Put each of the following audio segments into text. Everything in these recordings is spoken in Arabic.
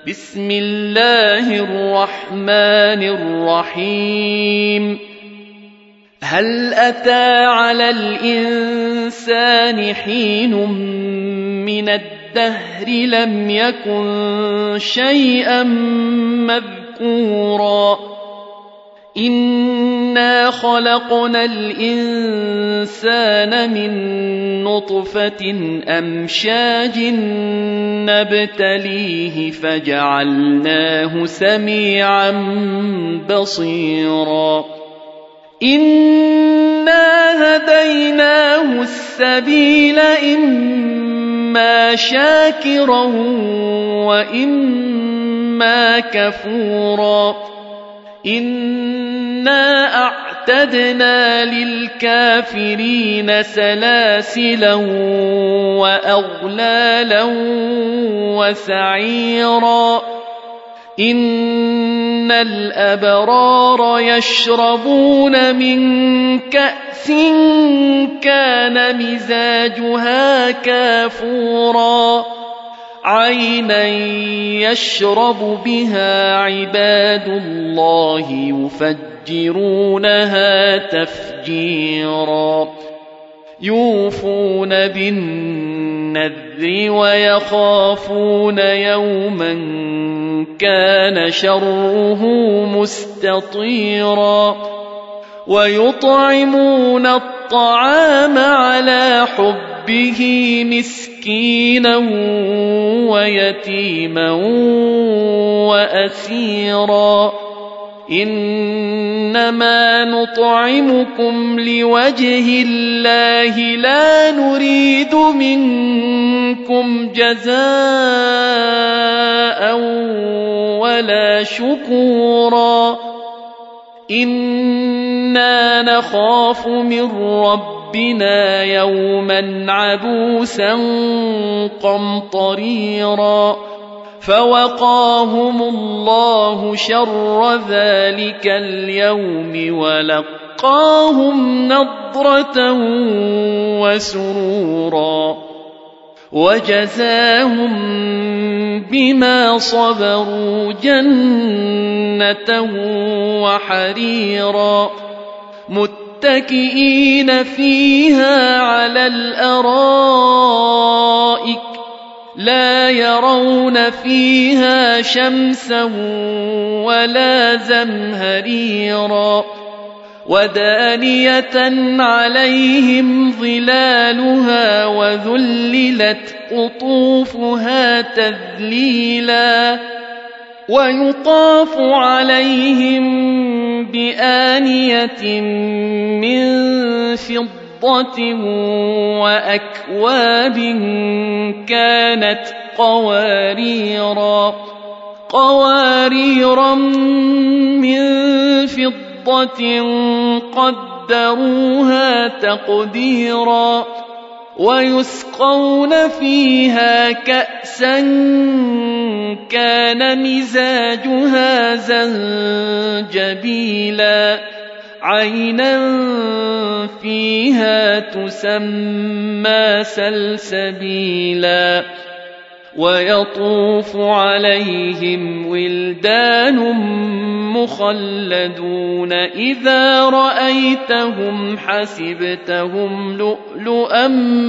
بسم الله الرحمن الرحيم هل أتى على الإنسان حين من الدهر لم يكن شيئا مذكورا إنا خلقنا الإنسان من نطفة أمشاج نبتليه فجعلناه سميعا بصيرا إنا هديناه السبيل إما شاكرا وإما كفورا إنا أعتدنا للكافرين سلاسلا وأغلالا وسعيرا إن الأبرار يشربون من كأس كان مزاجها كافورا عينا يشرب بها عباد الله يفجرونها تفجيرا يوفون بالنذر ويخافون يوما كان شره مستطيرا ويطعمون الطعام على حبه مسكينا ويتيما وأسيرا إنما نطعمكم لوجه الله لا نريد منكم جزاء ولا شكورا إنا نخاف من ربنا يوما عبوسا قمطريرا فوقاهم الله شر ذلك اليوم ولقاهم نضرة وسرورا وجزاهم بما صبروا جنة وحريرا متكئين فيها على الأرائك لا يرون فيها شمسا ولا زمهريرا ودانية عليهم ظلالها وذللت قطوفها تذليلا ويطاف عليهم بآنية من فضة وأكواب كانت قواريرا من فضة قدروها تقديرا ويسقون فيها كأسا كان مزاجها زنجبيلا عينا فيها تسمى سلسبيلا ويطوف عليهم ولدان مخلدون إذا رأيتهم حسبتهم لؤلؤا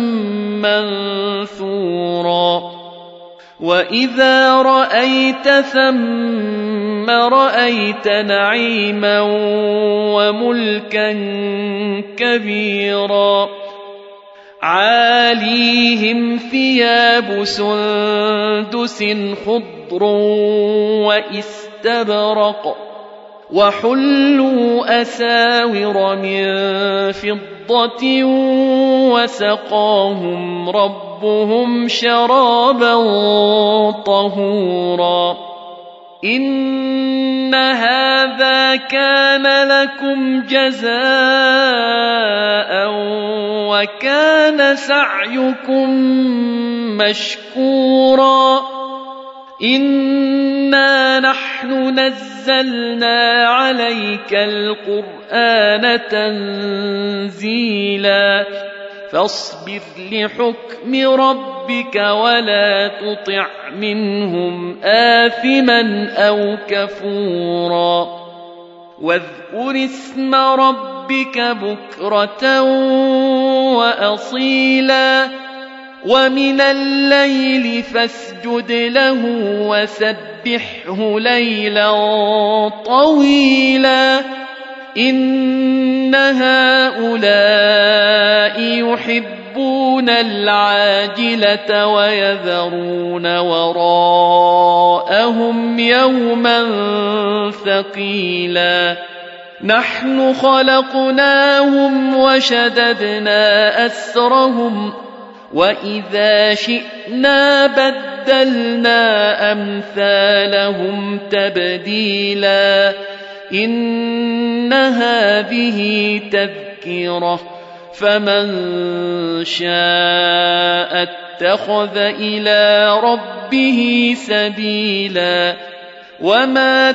منثورا وإذا رأيت ثم رأيت نعيما وملكا كبيرا عاليهم ثياب سندس خضر واستبرق وحلوا أساور من فضة وسقاهم ربهم شرابا طهورا إن هذا كان لكم جزاء وكان سعيكم مشكورا إنا نحن نزلنا عليك القرآن تنزيلا فاصبر لحكم ربك ولا تطع منهم آثما أو كفورا واذكر اسم ربك بكرة وأصيلا ومن الليل فاسجد له وسبحه ليلا طويلا إن هؤلاء يحبون العاجلة ويذرون وراءهم يوما ثقيلا نحن خلقناهم وشددنا أسرهم وإذا شئنا بدلنا أمثالهم تبديلا إن هذه تذكرة فمن شاء اتخذ إلى ربه سبيلا وما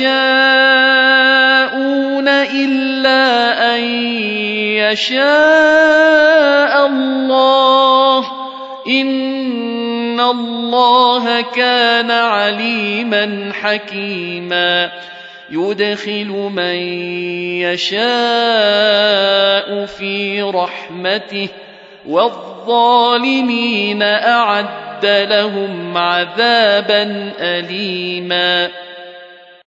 تشاءون إلا أن يشاء الله إن الله كان عليما حكيما يدخل من يشاء في رحمته والظالمين أعد لهم عذابا أليما